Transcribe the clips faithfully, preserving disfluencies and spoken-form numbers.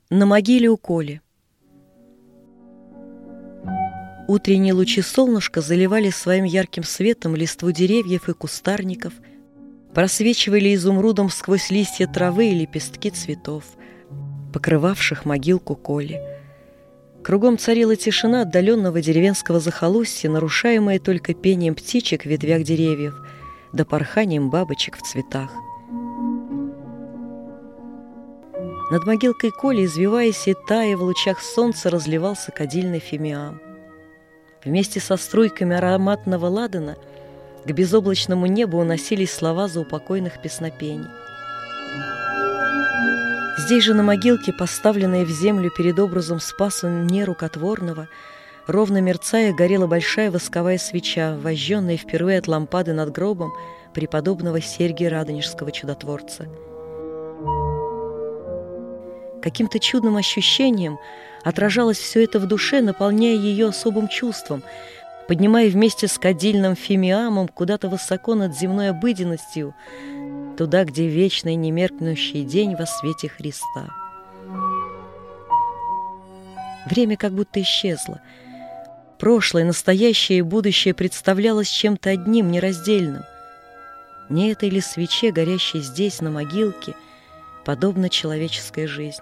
На могиле у Коли. Утренние лучи солнышка заливали своим ярким светом листву деревьев и кустарников, просвечивали изумрудом сквозь листья травы и лепестки цветов, покрывавших могилку Коли. Кругом царила тишина отдаленного деревенского захолустья, нарушаемая только пением птичек в ветвях деревьев да порханием бабочек в цветах. Над могилкой Коли, извиваясь и тая в лучах солнца, разливался кадильный фимиам. Вместе со струйками ароматного ладана к безоблачному небу уносились слова заупокойных песнопений. Здесь же на могилке, поставленной в землю перед образом Спаса нерукотворного, ровно мерцая, горела большая восковая свеча, вожженная впервые от лампады над гробом преподобного Сергия Радонежского чудотворца. Каким-то чудным ощущением отражалось все это в душе, наполняя ее особым чувством, поднимая вместе с кадильным фимиамом куда-то высоко над земной обыденностью, туда, где вечный немеркнущий день во свете Христа. Время как будто исчезло. Прошлое, настоящее и будущее представлялось чем-то одним, нераздельным. Не этой ли свече, горящей здесь, на могилке, подобна человеческая жизнь?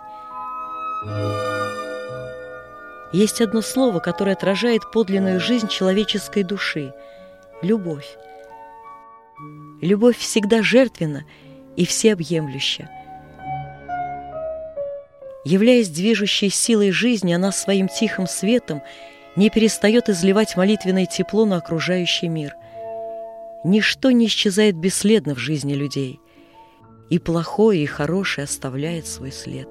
Есть одно слово, которое отражает подлинную жизнь человеческой души – любовь. Любовь всегда жертвенна и всеобъемлюща. Являясь движущей силой жизни, она своим тихим светом не перестает изливать молитвенное тепло на окружающий мир. Ничто не исчезает бесследно в жизни людей, и плохое, и хорошее оставляет свой след.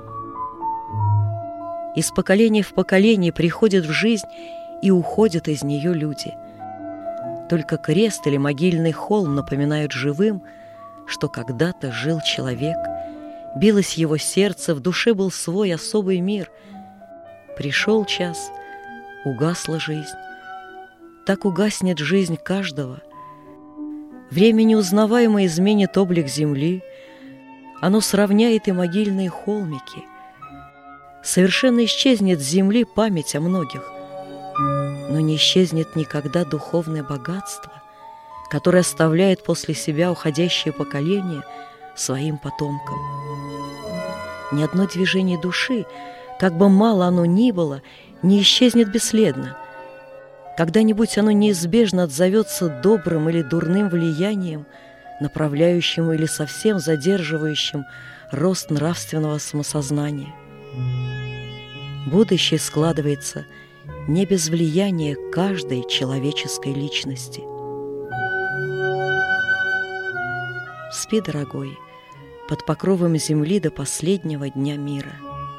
Из поколения в поколение приходят в жизнь и уходят из нее люди. Только крест или могильный холм напоминают живым, что когда-то жил человек, билось его сердце, в душе был свой особый мир. Пришел час, угасла жизнь. Так угаснет жизнь каждого. Время неузнаваемо изменит облик земли, оно сравняет и могильные холмики. Совершенно исчезнет с земли память о многих, но не исчезнет никогда духовное богатство, которое оставляет после себя уходящее поколение своим потомкам. Ни одно движение души, как бы мало оно ни было, не исчезнет бесследно. Когда-нибудь оно неизбежно отзовется добрым или дурным влиянием, направляющим или совсем задерживающим рост нравственного самосознания. Будущее складывается не без влияния каждой человеческой личности. Спи, дорогой, под покровом земли до последнего дня мира.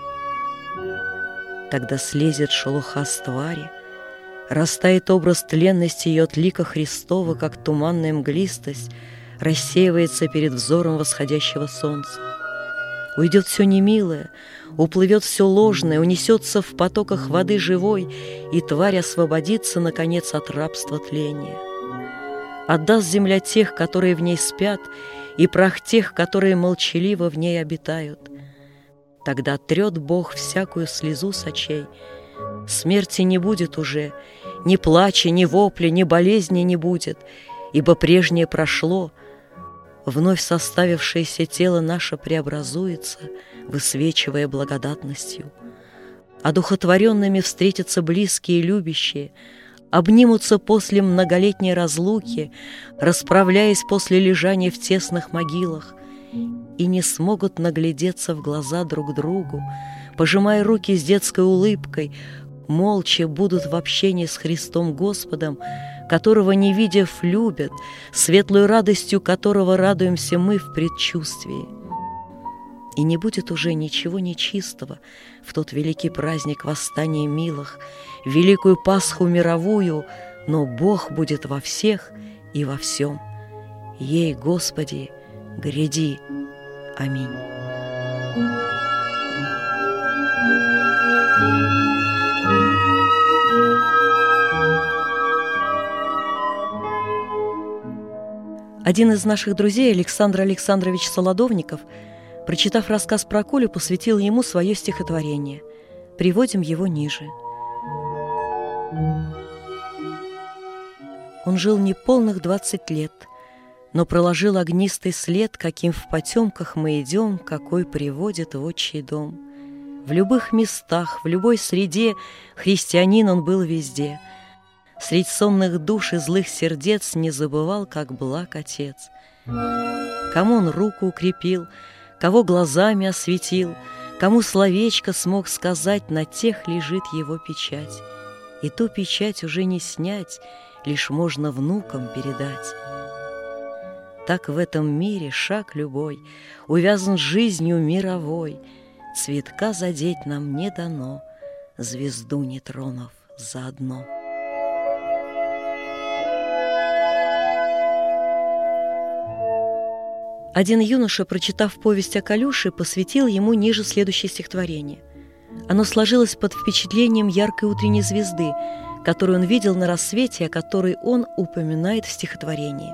Тогда слезет шелуха с твари, растает образ тленности ее от лика Христова, как туманная мглистость рассеивается перед взором восходящего солнца. Уйдет все немилое, уплывет все ложное, унесется в потоках воды живой, и тварь освободится, наконец, от рабства тления. Отдаст земля тех, которые в ней спят, и прах тех, которые молчаливо в ней обитают. Тогда трет Бог всякую слезу с очей. Смерти не будет уже, ни плача, ни вопля, ни болезни не будет, ибо прежнее прошло. Вновь составившееся тело наше преобразуется, высвечивая благодатностью. Одухотворенными встретятся близкие и любящие, обнимутся после многолетней разлуки, расправляясь после лежания в тесных могилах, и не смогут наглядеться в глаза друг другу, пожимая руки с детской улыбкой, молча будут в общении с Христом Господом, которого, не видев, любят, светлую радостью которого радуемся мы в предчувствии. И не будет уже ничего нечистого в тот великий праздник восстания милых, великую Пасху мировую, но Бог будет во всех и во всем. Ей, Господи, гряди. Аминь. Один из наших друзей, Александр Александрович Солодовников, Прочитав рассказ про Колю, посвятил ему свое стихотворение. Приводим его ниже. Он жил неполных двадцать лет, но проложил огнистый след, каким в потемках мы идем, какой приводит в отчий дом. В любых местах, в любой среде христианин он был везде. Средь сонных душ и злых сердец не забывал, как благ Отец. Кому он руку укрепил, кого глазами осветил, кому словечко смог сказать, на тех лежит его печать. И ту печать уже не снять, лишь можно внукам передать. Так в этом мире шаг любой увязан жизнью мировой. Цветка задеть нам не дано, звезду не тронув заодно. Один юноша, прочитав повесть о Колюше, посвятил ему ниже следующее стихотворение. Оно сложилось под впечатлением яркой утренней звезды, которую он видел на рассвете, о которой он упоминает в стихотворении.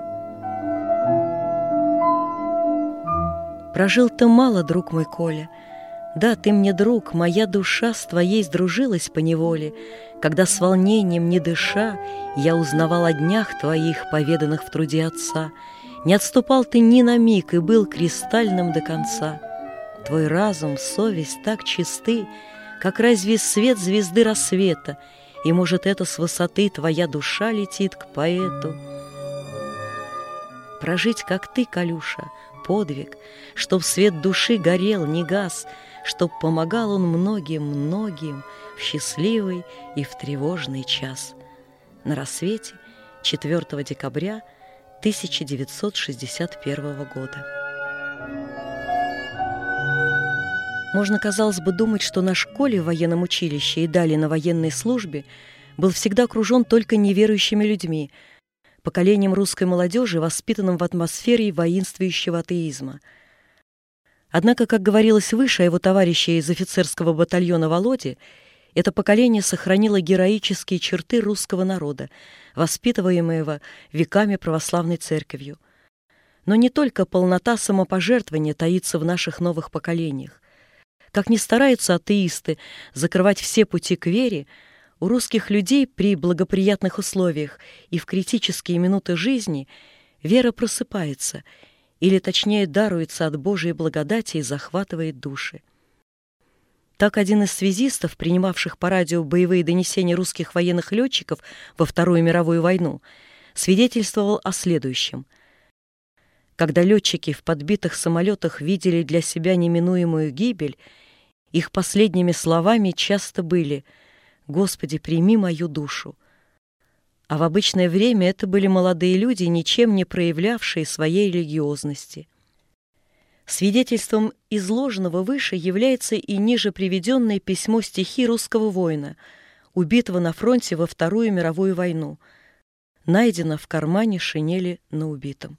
«Прожил ты мало, друг мой Коля. Да, ты мне друг, моя душа с твоей сдружилась поневоле, когда с волнением не дыша я узнавал о днях твоих, поведанных в труде отца. Не отступал ты ни на миг и был кристальным до конца. Твой разум, совесть так чисты, как разве свет звезды рассвета, и, может, это с высоты твоя душа летит к поэту. Прожить, как ты, Колюша, подвиг, чтоб свет души горел, не гас, чтоб помогал он многим-многим в счастливый и в тревожный час». На рассвете четвёртого декабря тысяча девятьсот шестьдесят первого года. Можно, казалось бы, думать, что наш Коля в военном училище и далее на военной службе был всегда окружен только неверующими людьми, поколением русской молодежи, воспитанным в атмосфере воинствующего атеизма. Однако, как говорилось выше о его товарище из офицерского батальона Володе, это поколение сохранило героические черты русского народа, воспитываемого веками православной церковью. Но не только полнота самопожертвования таится в наших новых поколениях. Как ни стараются атеисты закрывать все пути к вере, у русских людей при благоприятных условиях и в критические минуты жизни вера просыпается, или точнее даруется от Божией благодати и захватывает души. Так один из связистов, принимавших по радио боевые донесения русских военных летчиков во Вторую мировую войну, свидетельствовал о следующем. Когда летчики в подбитых самолетах видели для себя неминуемую гибель, их последними словами часто были «Господи, прими мою душу». А в обычное время это были молодые люди, ничем не проявлявшие своей религиозности. Свидетельством изложенного выше является и ниже приведенное письмо стихи русского воина, убитого на фронте во Вторую мировую войну, найдено в кармане шинели на убитом.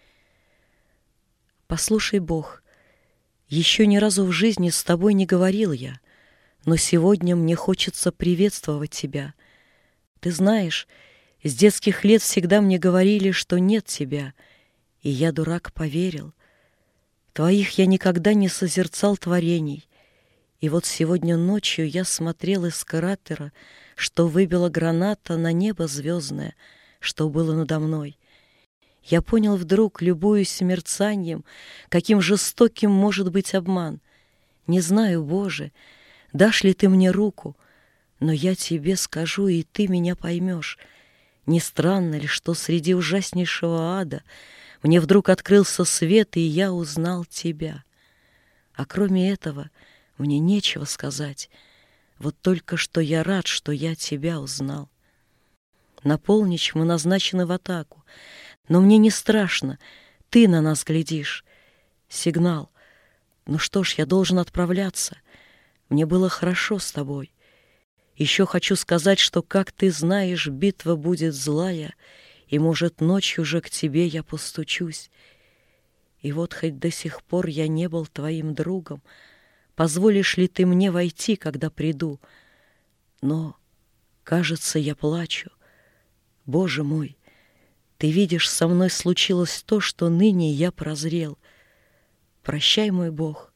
«Послушай, Бог, еще ни разу в жизни с тобой не говорил я, но сегодня мне хочется приветствовать тебя. Ты знаешь, с детских лет всегда мне говорили, что нет тебя, и я, дурак, поверил. Твоих я никогда не созерцал творений, и вот сегодня ночью я смотрел из кратера, что выбила граната на небо звездное, что было надо мной. Я понял вдруг, любуясь мерцанием, каким жестоким может быть обман. Не знаю, Боже, дашь ли ты мне руку, но я тебе скажу, и ты меня поймешь. Не странно ли, что среди ужаснейшего ада мне вдруг открылся свет, и я узнал тебя? А кроме этого мне нечего сказать. Вот только что я рад, что я тебя узнал. На полночь мы назначены в атаку, но мне не страшно, ты на нас глядишь. Сигнал. Ну что ж, я должен отправляться. Мне было хорошо с тобой. Еще хочу сказать, что, как ты знаешь, битва будет злая, и, может, ночью же к тебе я постучусь. И вот хоть до сих пор я не был твоим другом, позволишь ли ты мне войти, когда приду? Но, кажется, я плачу. Боже мой, ты видишь, со мной случилось то, что ныне я прозрел. Прощай, мой Бог,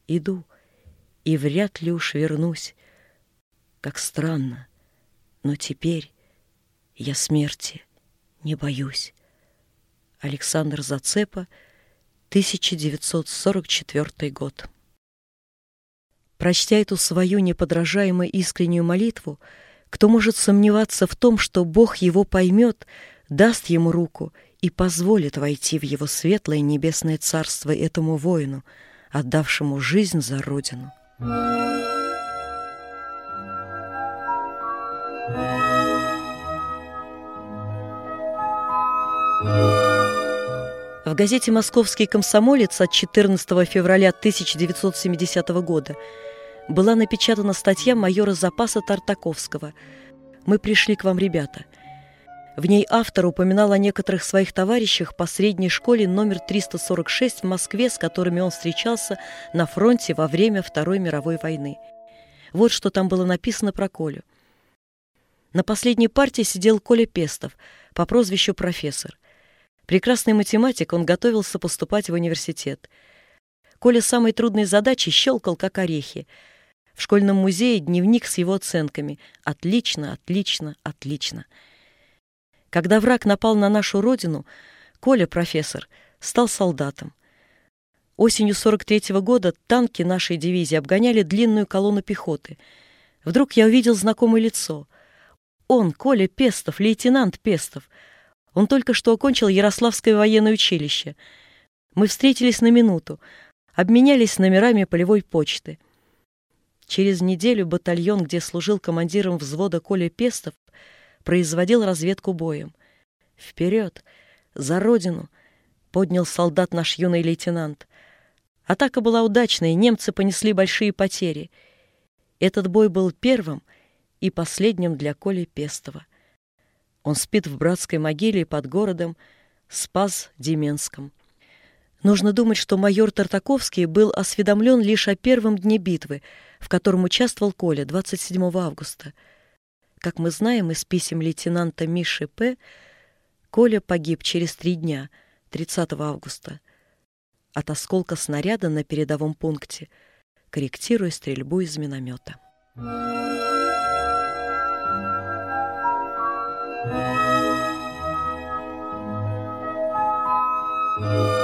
Иду, и вряд ли уж вернусь. Как странно, но теперь я смерти не боюсь. Александр Зацепа, тысяча девятьсот сорок четвёртый год. Прочтя эту свою неподражаемо искреннюю молитву, кто может сомневаться в том, что Бог его поймет, даст ему руку и позволит войти в его светлое небесное царство этому воину, отдавшему жизнь за Родину. В газете «Московский комсомолец» от четырнадцатого февраля тысяча девятьсот семидесятого года была напечатана статья майора запаса Тартаковского «Мы пришли к вам, ребята». В ней автор упоминал о некоторых своих товарищах по средней школе номер триста сорок шесть в Москве, с которыми он встречался на фронте во время Второй мировой войны. Вот что там было написано про Колю. На последней партии сидел Коля Пестов по прозвищу «Профессор». Прекрасный математик, он готовился поступать в университет. Коля самые трудные задачи щелкал, как орехи. В школьном музее дневник с его оценками. Отлично, отлично, отлично. Когда враг напал на нашу родину, Коля, профессор, стал солдатом. Осенью сорок третьего года танки нашей дивизии обгоняли длинную колонну пехоты. Вдруг я увидел знакомое лицо. Он, Коля Пестов, лейтенант Пестов. Он только что окончил Ярославское военное училище. Мы встретились на минуту, обменялись номерами полевой почты. Через неделю батальон, где служил командиром взвода Коля Пестов, производил разведку боем. «Вперед! За Родину!» — поднял солдат наш юный лейтенант. Атака была удачной, немцы понесли большие потери. Этот бой был первым и последним для Коли Пестова. Он спит в братской могиле под городом Спас-Деменском. Нужно думать, что майор Тартаковский был осведомлен лишь о первом дне битвы, в котором участвовал Коля, двадцать седьмого августа. Как мы знаем из писем лейтенанта Миши П., Коля погиб через три дня, тридцатого августа, от осколка снаряда на передовом пункте, корректируя стрельбу из миномета. Thank you.